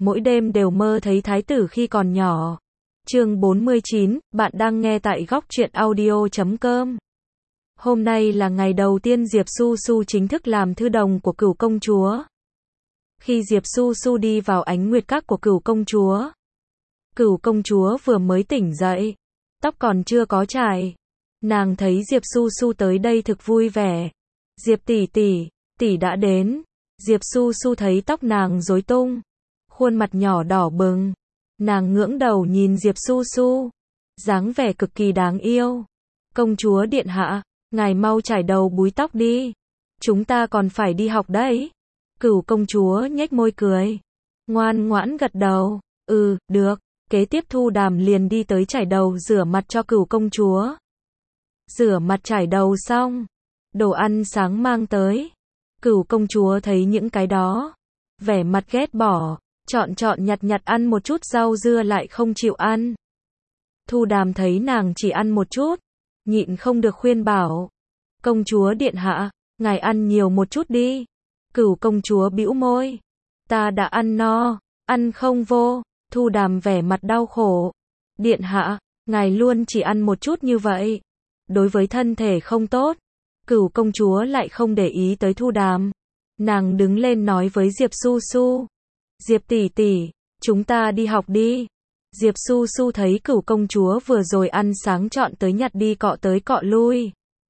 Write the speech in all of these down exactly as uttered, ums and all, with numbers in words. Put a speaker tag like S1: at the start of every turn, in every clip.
S1: mỗi đêm đều mơ thấy thái tử khi còn nhỏ. Chương bốn mươi chín, bạn đang nghe tại góc truyện audio chấm com. Hôm nay là ngày đầu tiên Diệp Su Su chính thức làm thư đồng của Cửu công chúa. Khi Diệp Su Su đi vào ánh nguyệt các của Cửu công chúa, Cửu công chúa vừa mới tỉnh dậy, tóc còn chưa có chải. Nàng thấy Diệp Su Su tới đây thực vui vẻ. Diệp tỷ tỷ, tỷ đã đến. Diệp Su Su thấy tóc nàng rối tung, khuôn mặt nhỏ đỏ bừng. Nàng ngưỡng đầu nhìn Diệp Su Su, dáng vẻ cực kỳ đáng yêu. Công chúa điện hạ, ngài mau chải đầu búi tóc đi. Chúng ta còn phải đi học đấy. Cửu công chúa nhếch môi cười, ngoan ngoãn gật đầu. Ừ, được. Kế tiếp Thu Đàm liền đi tới chải đầu rửa mặt cho Cửu công chúa. Rửa mặt chải đầu xong, đồ ăn sáng mang tới. Cửu công chúa thấy những cái đó, vẻ mặt ghét bỏ, chọn chọn nhặt nhặt ăn một chút rau dưa lại không chịu ăn. Thu Đàm thấy nàng chỉ ăn một chút, nhịn không được khuyên bảo. Công chúa điện hạ, ngài ăn nhiều một chút đi. Cửu công chúa bĩu môi. Ta đã ăn no, ăn không vô. Thu Đàm vẻ mặt đau khổ. Điện hạ, ngài luôn chỉ ăn một chút như vậy. Đối với thân thể không tốt. Cửu công chúa lại không để ý tới Thu Đàm. Nàng đứng lên nói với Diệp Su Su. Diệp tỷ tỷ, chúng ta đi học đi. Diệp Su Su thấy Cửu công chúa vừa rồi ăn sáng chọn tới nhặt đi cọ tới cọ lui.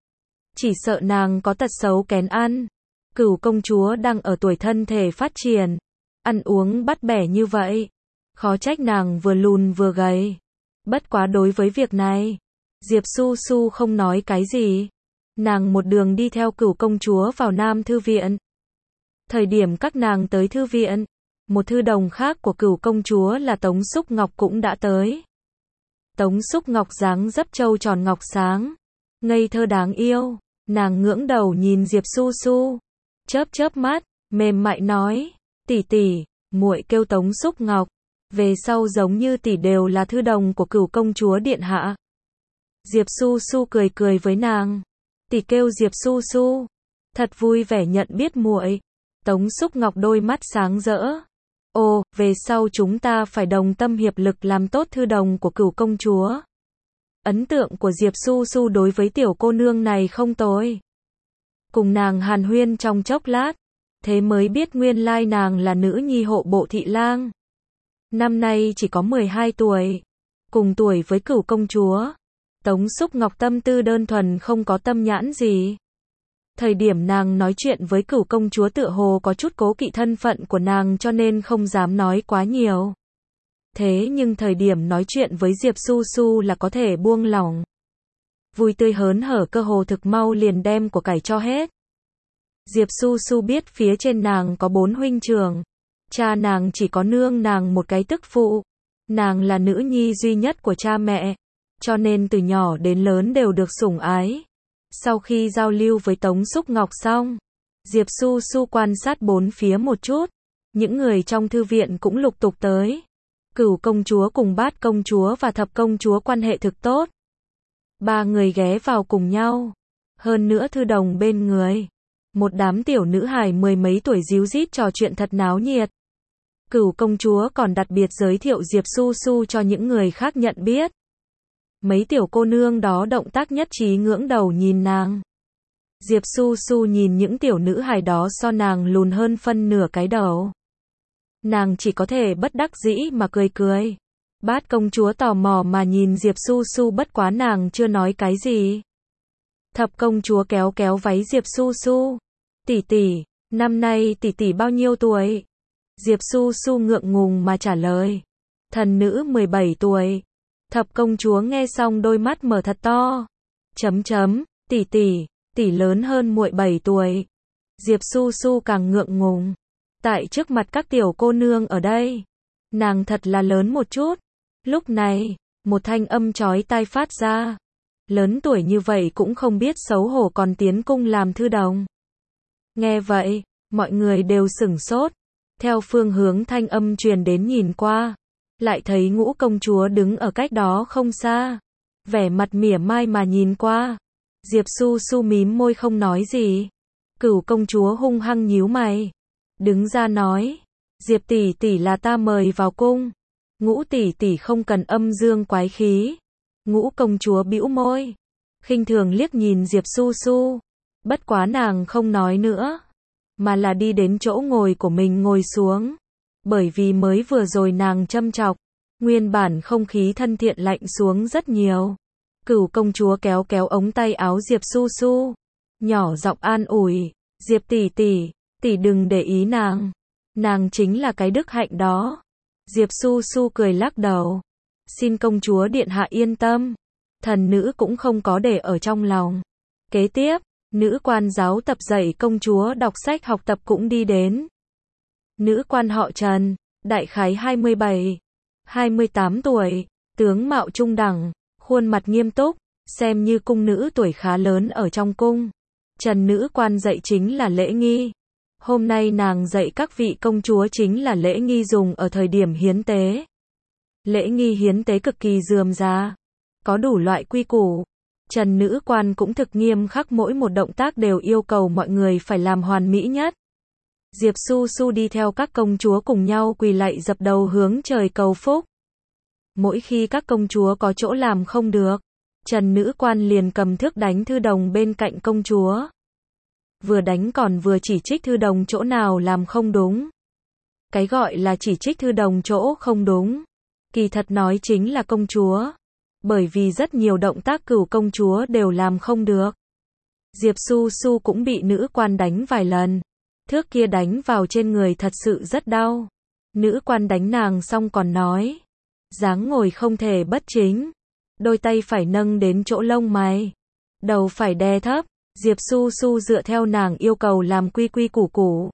S1: Chỉ sợ nàng có tật xấu kén ăn. Cửu công chúa đang ở tuổi thân thể phát triển, ăn uống bắt bẻ như vậy, khó trách nàng vừa lùn vừa gầy. Bất quá đối với việc này, Diệp Su Su không nói cái gì. Nàng một đường đi theo Cửu công chúa vào Nam thư viện. Thời điểm các nàng tới thư viện, một thư đồng khác của Cửu công chúa là Tống Xúc Ngọc cũng đã tới. Tống Xúc Ngọc dáng dấp trâu tròn ngọc sáng, ngây thơ đáng yêu. Nàng ngưỡng đầu nhìn Diệp Su Su, chớp chớp mắt, mềm mại nói, tỷ tỷ, muội kêu Tống Xúc Ngọc, về sau giống như tỷ đều là thư đồng của Cửu công chúa điện hạ. Diệp Su Su cười cười với nàng, tỷ kêu Diệp Su Su, thật vui vẻ nhận biết muội. Tống Xúc Ngọc đôi mắt sáng rỡ. Ồ, về sau chúng ta phải đồng tâm hiệp lực làm tốt thư đồng của Cửu công chúa. Ấn tượng của Diệp Su Su đối với tiểu cô nương này không tồi. Cùng nàng hàn huyên trong chốc lát, thế mới biết nguyên lai nàng là nữ nhi hộ bộ thị lang. Năm nay chỉ có mười hai tuổi, cùng tuổi với Cửu công chúa. Tống Xúc Ngọc tâm tư đơn thuần không có tâm nhãn gì. Thời điểm nàng nói chuyện với Cửu công chúa tựa hồ có chút cố kỵ thân phận của nàng cho nên không dám nói quá nhiều. Thế nhưng thời điểm nói chuyện với Diệp Su Su là có thể buông lỏng. Vui tươi hớn hở cơ hồ thực mau liền đem của cải cho hết. Diệp Su Su biết phía trên nàng có bốn huynh trưởng. Cha nàng chỉ có nương nàng một cái tức phụ. Nàng là nữ nhi duy nhất của cha mẹ, cho nên từ nhỏ đến lớn đều được sủng ái. Sau khi giao lưu với Tống Xúc Ngọc xong, Diệp Su Su quan sát bốn phía một chút. Những người trong thư viện cũng lục tục tới. Cửu công chúa cùng Bát công chúa và Thập công chúa quan hệ thực tốt. Ba người ghé vào cùng nhau. Hơn nữa thư đồng bên người. Một đám tiểu nữ hài mười mấy tuổi díu dít trò chuyện thật náo nhiệt. Cửu công chúa còn đặc biệt giới thiệu Diệp Su Su cho những người khác nhận biết. Mấy tiểu cô nương đó động tác nhất trí ngưỡng đầu nhìn nàng. Diệp Su Su nhìn những tiểu nữ hài đó so nàng lùn hơn phân nửa cái đầu. Nàng chỉ có thể bất đắc dĩ mà cười cười. Bát công chúa tò mò mà nhìn Diệp Su Su bất quá nàng chưa nói cái gì. Thập công chúa kéo kéo váy Diệp Su Su. Tỷ tỷ, năm nay tỷ tỷ bao nhiêu tuổi? Diệp Su Su ngượng ngùng mà trả lời. Thần nữ mười bảy tuổi. Thập công chúa nghe xong đôi mắt mở thật to. Chấm chấm, tỷ tỷ, tỷ lớn hơn muội bảy tuổi. Diệp Su Su càng ngượng ngùng. Tại trước mặt các tiểu cô nương ở đây, nàng thật là lớn một chút. Lúc này, một thanh âm chói tai phát ra. Lớn tuổi như vậy cũng không biết xấu hổ còn tiến cung làm thư đồng. Nghe vậy, mọi người đều sửng sốt. Theo phương hướng thanh âm truyền đến nhìn qua, lại thấy Ngũ công chúa đứng ở cách đó không xa. Vẻ mặt mỉa mai mà nhìn qua. Diệp Su Su mím môi không nói gì. Cửu công chúa hung hăng nhíu mày. Đứng ra nói. Diệp tỷ tỷ là ta mời vào cung. Ngũ tỷ tỷ không cần âm dương quái khí. Ngũ công chúa bĩu môi, khinh thường liếc nhìn Diệp Su Su. Bất quá nàng không nói nữa, mà là đi đến chỗ ngồi của mình ngồi xuống. Bởi vì mới vừa rồi nàng châm chọc, nguyên bản không khí thân thiện lạnh xuống rất nhiều. Cửu công chúa kéo kéo ống tay áo Diệp Su Su, nhỏ giọng an ủi, Diệp tỷ tỷ, tỷ đừng để ý nàng. Nàng chính là cái đức hạnh đó. Diệp Su Su cười lắc đầu. Xin công chúa điện hạ yên tâm. Thần nữ cũng không có để ở trong lòng. Kế tiếp, nữ quan giáo tập dạy công chúa đọc sách học tập cũng đi đến. Nữ quan họ Trần, đại khái hai mươi bảy, hai mươi tám tuổi, tướng mạo trung đẳng, khuôn mặt nghiêm túc, xem như cung nữ tuổi khá lớn ở trong cung. Trần nữ quan dạy chính là lễ nghi. Hôm nay nàng dạy các vị công chúa chính là lễ nghi dùng ở thời điểm hiến tế. Lễ nghi hiến tế cực kỳ rườm rà, có đủ loại quy củ. Trần nữ quan cũng thực nghiêm khắc, mỗi một động tác đều yêu cầu mọi người phải làm hoàn mỹ nhất. Diệp Su Su đi theo các công chúa cùng nhau quỳ lạy dập đầu hướng trời cầu phúc. Mỗi khi các công chúa có chỗ làm không được, Trần nữ quan liền cầm thước đánh thư đồng bên cạnh công chúa. Vừa đánh còn vừa chỉ trích thư đồng chỗ nào làm không đúng. Cái gọi là chỉ trích thư đồng chỗ không đúng, kỳ thật nói chính là công chúa. Bởi vì rất nhiều động tác cửu công chúa đều làm không được. Diệp Su Su cũng bị nữ quan đánh vài lần. Thước kia đánh vào trên người thật sự rất đau. Nữ quan đánh nàng xong còn nói, dáng ngồi không thể bất chính, đôi tay phải nâng đến chỗ lông mày, đầu phải đè thấp. Diệp Su Su dựa theo nàng yêu cầu làm quy quy củ củ,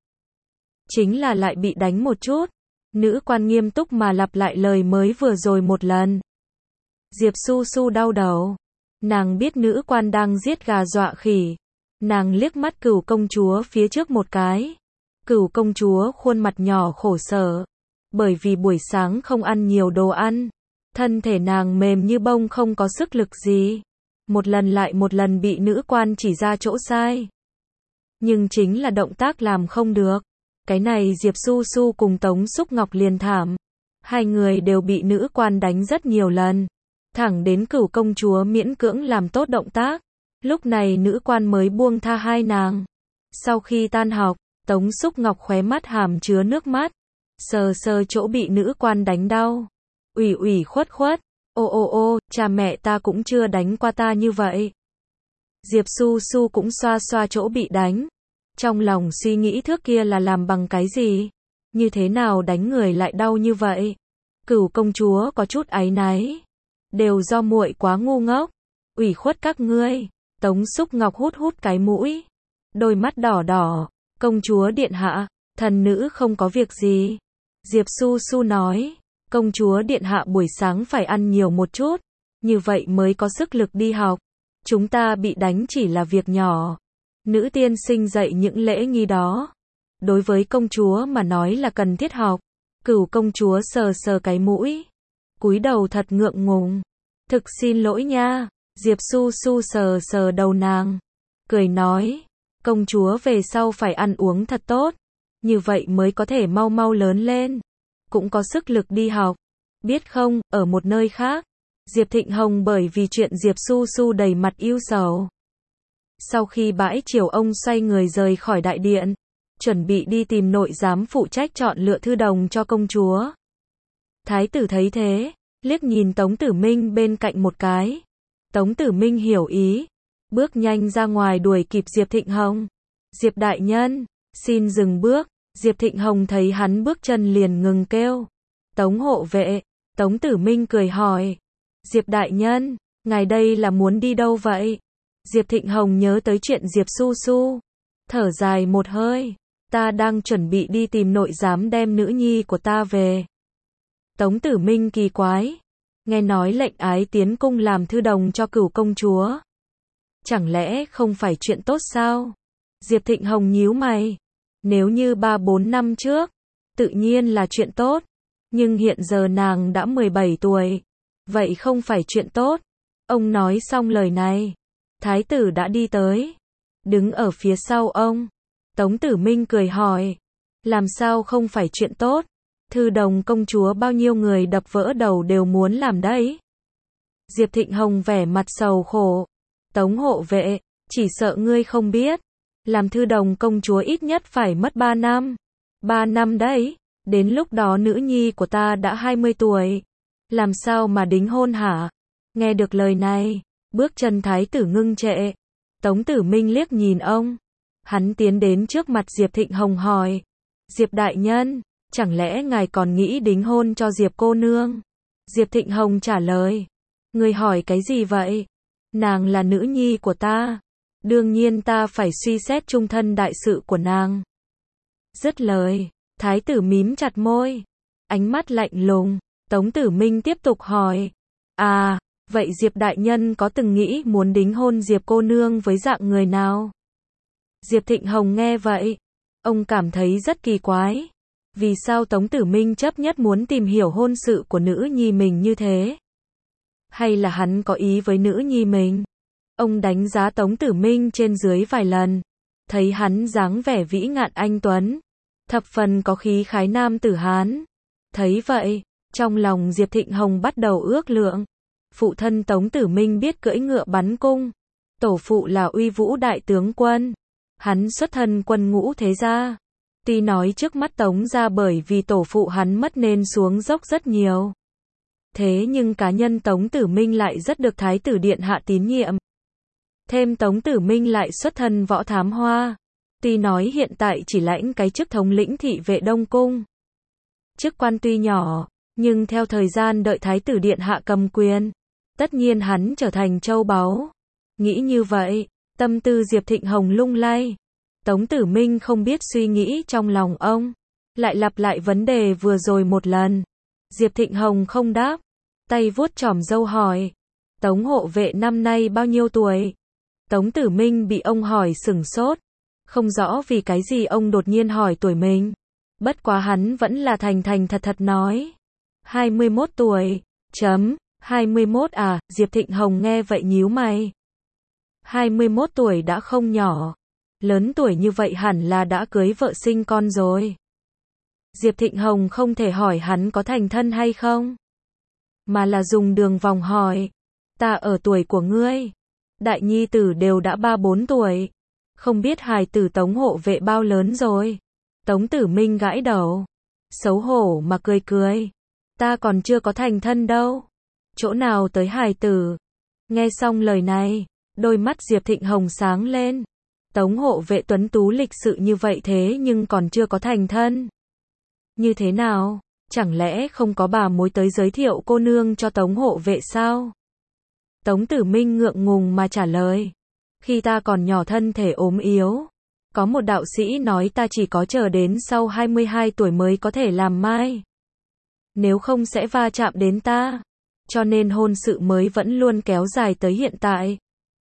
S1: chính là lại bị đánh một chút. Nữ quan nghiêm túc mà lặp lại lời mới vừa rồi một lần. Diệp Su Su đau đầu. Nàng biết nữ quan đang giết gà dọa khỉ. Nàng liếc mắt cửu công chúa phía trước một cái. Cửu công chúa khuôn mặt nhỏ khổ sở. Bởi vì buổi sáng không ăn nhiều đồ ăn. Thân thể nàng mềm như bông, không có sức lực gì. Một lần lại một lần bị nữ quan chỉ ra chỗ sai. Nhưng chính là động tác làm không được. Cái này Diệp Su Su cùng Tống Xúc Ngọc liền thảm. Hai người đều bị nữ quan đánh rất nhiều lần. Thẳng đến cửu công chúa miễn cưỡng làm tốt động tác. Lúc này nữ quan mới buông tha hai nàng. Sau khi tan học, Tống Xúc Ngọc khóe mắt hàm chứa nước mắt. Sờ sờ chỗ bị nữ quan đánh đau. Ủy ủy khuất khuất. Ô ô ô, cha mẹ ta cũng chưa đánh qua ta như vậy. Diệp Su Su cũng xoa xoa chỗ bị đánh. Trong lòng suy nghĩ thước kia là làm bằng cái gì? Như thế nào đánh người lại đau như vậy? Cửu công chúa có chút áy náy. Đều do muội quá ngu ngốc. Ủy khuất các ngươi. Tống Xúc Ngọc hút hút cái mũi. Đôi mắt đỏ đỏ. Công chúa điện hạ, thần nữ không có việc gì. Diệp Su Su nói. Công chúa điện hạ buổi sáng phải ăn nhiều một chút. Như vậy mới có sức lực đi học. Chúng ta bị đánh chỉ là việc nhỏ. Nữ tiên sinh dạy những lễ nghi đó. Đối với công chúa mà nói là cần thiết học. Cửu công chúa sờ sờ cái mũi. Cúi đầu thật ngượng ngùng. Thực xin lỗi nha. Diệp Su Su sờ sờ đầu nàng. Cười nói. Công chúa về sau phải ăn uống thật tốt. Như vậy mới có thể mau mau lớn lên. Cũng có sức lực đi học. Biết không, ở một nơi khác. Diệp Thịnh Hồng bởi vì chuyện Diệp Su Su đầy mặt ưu sầu. Sau khi bãi triều, ông xoay người rời khỏi đại điện. Chuẩn bị đi tìm nội giám phụ trách chọn lựa thư đồng cho công chúa. Thái tử thấy thế, liếc nhìn Tống Tử Minh bên cạnh một cái. Tống Tử Minh hiểu ý, bước nhanh ra ngoài đuổi kịp Diệp Thịnh Hồng. Diệp đại nhân, xin dừng bước. Diệp Thịnh Hồng thấy hắn bước chân liền ngừng kêu. Tống hộ vệ. Tống Tử Minh cười hỏi. Diệp đại nhân, ngài đây là muốn đi đâu vậy? Diệp Thịnh Hồng nhớ tới chuyện Diệp Su Su. Thở dài một hơi. Ta đang chuẩn bị đi tìm nội giám đem nữ nhi của ta về. Tống Tử Minh kỳ quái. Nghe nói lệnh ái tiến cung làm thư đồng cho cửu công chúa. Chẳng lẽ không phải chuyện tốt sao? Diệp Thịnh Hồng nhíu mày. Nếu như ba bốn năm trước, tự nhiên là chuyện tốt. Nhưng hiện giờ nàng đã mười bảy tuổi. Vậy không phải chuyện tốt. Ông nói xong lời này. Thái tử đã đi tới. Đứng ở phía sau ông. Tống Tử Minh cười hỏi. Làm sao không phải chuyện tốt? Thư đồng công chúa bao nhiêu người đập vỡ đầu đều muốn làm đấy. Diệp Thịnh Hồng vẻ mặt sầu khổ. Tống hộ vệ, chỉ sợ ngươi không biết. Làm thư đồng công chúa ít nhất phải mất ba năm. ba năm đấy, đến lúc đó nữ nhi của ta đã hai mươi tuổi. Làm sao mà đính hôn hả? Nghe được lời này, bước chân thái tử ngưng trệ. Tống Tử Minh liếc nhìn ông. Hắn tiến đến trước mặt Diệp Thịnh Hồng hỏi. Diệp đại nhân, chẳng lẽ ngài còn nghĩ đính hôn cho Diệp cô nương? Diệp Thịnh Hồng trả lời. Ngươi hỏi cái gì vậy? Nàng là nữ nhi của ta. Đương nhiên ta phải suy xét chung thân đại sự của nàng. Dứt lời, thái tử mím chặt môi. Ánh mắt lạnh lùng. Tống Tử Minh tiếp tục hỏi. À, vậy Diệp đại nhân có từng nghĩ muốn đính hôn Diệp cô nương với dạng người nào? Diệp Thịnh Hồng nghe vậy, ông cảm thấy rất kỳ quái. Vì sao Tống Tử Minh chấp nhất muốn tìm hiểu hôn sự của nữ nhi mình như thế? Hay là hắn có ý với nữ nhi mình? Ông đánh giá Tống Tử Minh trên dưới vài lần, thấy hắn dáng vẻ vĩ ngạn anh tuấn, thập phần có khí khái nam tử Hán. Thấy vậy, trong lòng Diệp Thịnh Hồng bắt đầu ước lượng. Phụ thân Tống Tử Minh biết cưỡi ngựa bắn cung. Tổ phụ là uy vũ đại tướng quân. Hắn xuất thân quân ngũ thế gia. Tuy nói trước mắt Tống gia bởi vì tổ phụ hắn mất nên xuống dốc rất nhiều. Thế nhưng cá nhân Tống Tử Minh lại rất được Thái tử Điện hạ tín nhiệm. Thêm Tống Tử Minh lại xuất thân võ thám hoa. Tuy nói hiện tại chỉ lãnh cái chức thống lĩnh thị vệ Đông Cung. Chức quan tuy nhỏ, nhưng theo thời gian đợi Thái tử Điện hạ cầm quyền, tất nhiên hắn trở thành châu báu. Nghĩ như vậy, tâm tư Diệp Thịnh Hồng lung lay. Tống Tử Minh không biết suy nghĩ trong lòng ông, lại lặp lại vấn đề vừa rồi một lần. Diệp Thịnh Hồng không đáp, tay vuốt chòm râu hỏi. Tống hộ vệ năm nay bao nhiêu tuổi? Tống Tử Minh bị ông hỏi sửng sốt, không rõ vì cái gì ông đột nhiên hỏi tuổi mình. Bất quá hắn vẫn là thành thành thật thật nói. hai mươi mốt tuổi, chấm, hai mươi mốt à, Diệp Thịnh Hồng nghe vậy nhíu mày. hai mươi mốt tuổi đã không nhỏ, lớn tuổi như vậy hẳn là đã cưới vợ sinh con rồi. Diệp Thịnh Hồng không thể hỏi hắn có thành thân hay không, mà là dùng đường vòng hỏi. Ta ở tuổi của ngươi, đại nhi tử đều đã ba bốn tuổi, không biết hài tử Tống hộ vệ bao lớn rồi. Tống Tử Minh gãi đầu, xấu hổ mà cười cười. Ta còn chưa có thành thân đâu. Chỗ nào tới hài tử? Nghe xong lời này, đôi mắt Diệp Thịnh Hồng sáng lên. Tống hộ vệ tuấn tú lịch sự như vậy thế nhưng còn chưa có thành thân. Như thế nào? Chẳng lẽ không có bà mối tới giới thiệu cô nương cho Tống hộ vệ sao? Tống Tử Minh ngượng ngùng mà trả lời. Khi ta còn nhỏ thân thể ốm yếu, có một đạo sĩ nói ta chỉ có chờ đến sau hai mươi hai tuổi mới có thể làm mai. Nếu không sẽ va chạm đến ta. Cho nên hôn sự mới vẫn luôn kéo dài tới hiện tại.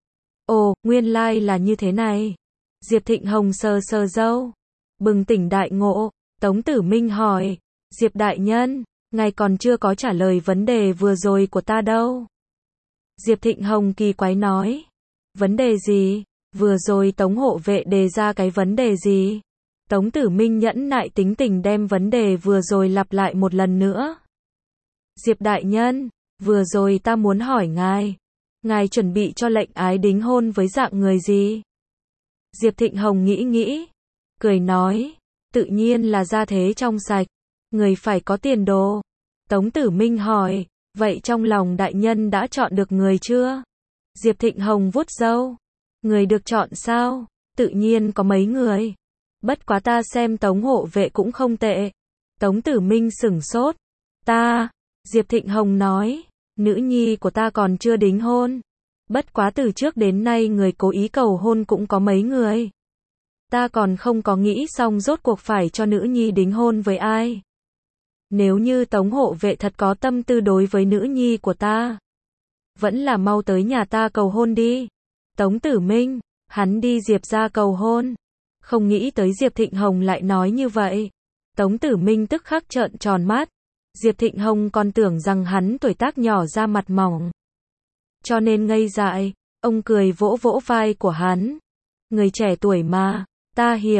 S1: Ồ, nguyên lai là như thế này. Diệp Thịnh Hồng sờ sờ râu, bừng tỉnh đại ngộ. Tống Tử Minh hỏi, Diệp đại nhân, ngài còn chưa có trả lời vấn đề vừa rồi của ta đâu. Diệp Thịnh Hồng kỳ quái nói, vấn đề gì? Vừa rồi Tống hộ vệ đề ra cái vấn đề gì? Tống Tử Minh nhẫn nại tính tình đem vấn đề vừa rồi lặp lại một lần nữa. Diệp đại nhân, vừa rồi ta muốn hỏi ngài, ngài chuẩn bị cho lệnh ái đính hôn với dạng người gì? Diệp Thịnh Hồng nghĩ nghĩ, cười nói, tự nhiên là gia thế trong sạch, người phải có tiền đồ. Tống Tử Minh hỏi, vậy trong lòng đại nhân đã chọn được người chưa? Diệp Thịnh Hồng vuốt râu, người được chọn sao? Tự nhiên có mấy người. Bất quá ta xem Tống hộ vệ cũng không tệ. Tống Tử Minh sửng sốt. Ta, Diệp Thịnh Hồng nói, nữ nhi của ta còn chưa đính hôn. Bất quá từ trước đến nay người cố ý cầu hôn cũng có mấy người. Ta còn không có nghĩ xong rốt cuộc phải cho nữ nhi đính hôn với ai. Nếu như Tống hộ vệ thật có tâm tư đối với nữ nhi của ta, vẫn là mau tới nhà ta cầu hôn đi. Tống Tử Minh, hắn đi Diệp ra cầu hôn. Không nghĩ tới Diệp Thịnh Hồng lại nói như vậy. Tống Tử Minh tức khắc trợn tròn mắt. Diệp Thịnh Hồng còn tưởng rằng hắn tuổi tác nhỏ ra mặt mỏng, cho nên ngây dại. Ông cười vỗ vỗ vai của hắn. Người trẻ tuổi mà, ta hiểu.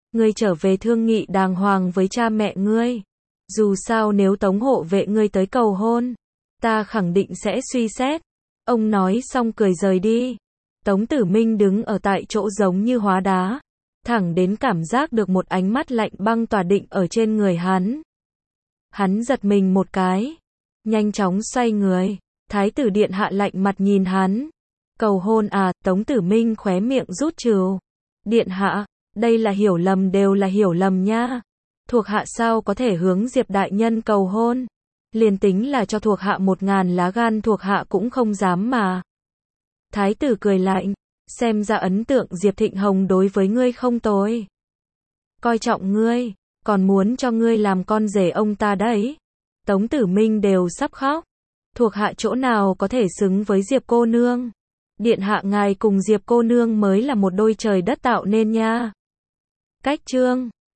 S1: Ngươi trở về thương nghị đàng hoàng với cha mẹ ngươi. Dù sao nếu Tống hộ vệ ngươi tới cầu hôn, ta khẳng định sẽ suy xét. Ông nói xong cười rời đi. Tống Tử Minh đứng ở tại chỗ giống như hóa đá, thẳng đến cảm giác được một ánh mắt lạnh băng tỏa định ở trên người hắn. Hắn giật mình một cái, nhanh chóng xoay người. Thái tử điện hạ lạnh mặt nhìn hắn. Cầu hôn à? Tống Tử Minh khóe miệng rút trừ. Điện hạ, đây là hiểu lầm, đều là hiểu lầm nha. Thuộc hạ sao có thể hướng Diệp đại nhân cầu hôn? Liền tính là cho thuộc hạ một ngàn lá gan thuộc hạ cũng không dám mà. Thái tử cười lạnh, xem ra ấn tượng Diệp Thịnh Hồng đối với ngươi không tồi. Coi trọng ngươi, còn muốn cho ngươi làm con rể ông ta đấy. Tống Tử Minh đều sắp khóc. Thuộc hạ chỗ nào có thể xứng với Diệp cô nương? Điện hạ ngài cùng Diệp cô nương mới là một đôi trời đất tạo nên nha. Cách chương